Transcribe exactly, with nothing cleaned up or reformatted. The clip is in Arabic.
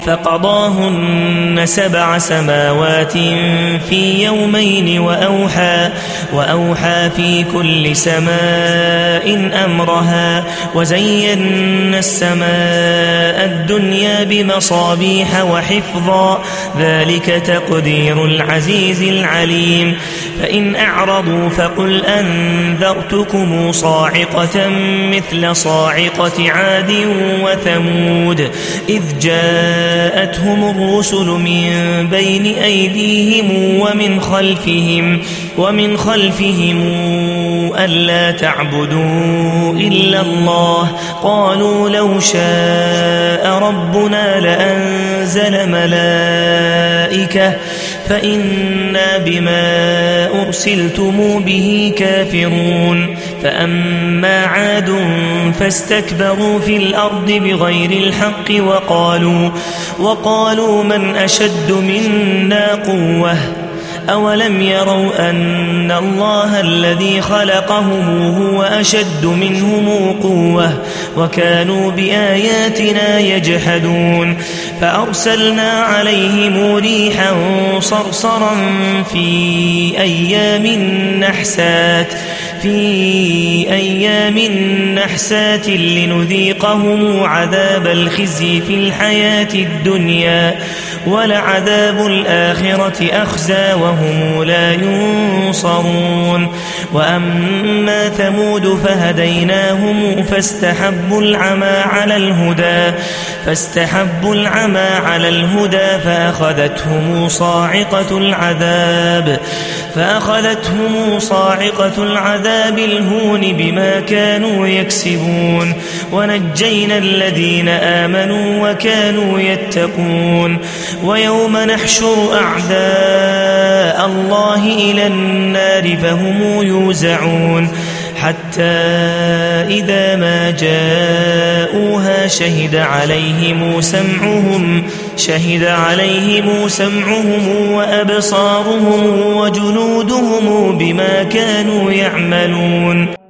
فقضاهن سبع سماوات في يومين وأوحى, وأوحى في كل سماء أمرها وزينا السماء الدنيا بمصابيح وحفظا ذلك تقدير العزيز العليم. فإن أعرضوا فقل أنذرتكم صاعقة مثل صاعقة عاد وثمود إذ جاءتهم الرسل من بين أيديهم ومن خلفهم ومن خلفهم ألا تعبدوا إلا الله قالوا لو شاء ربنا لأنزل ملائكة فإنا بما أرسلتم به كافرون. فأما عاد فاستكبروا في الأرض بغير الحق وقالوا, وقالوا من أشد منا قوة أولم يروا أن الله الذي خلقهم هو أشد منهم قوة وكانوا بآياتنا يجحدون. فأرسلنا عليهم ريحا صرصرا في أيام نحسات في أيام نحسات لنذيقهم عذاب الخزي في الحياة الدنيا ولعذاب الآخرة أخزى وهم لا ينصرون. وأما ثمود فهديناهم فاستحبوا العمى على الهدى فاستحبوا العمى على الهدى فأخذتهم صاعقة العذاب فأخذتهم صاعقة العذاب الهون بما كانوا يكسبون. ونجينا الذين آمنوا وكانوا يتقون. ويوم نحشر أعداء الله إلى النار فهم يوزعون حتى إذا ما جاءوها شهد عليهم سمعهم شهد عليهم سمعهم وأبصارهم وجلودهم بما كانوا يعملون.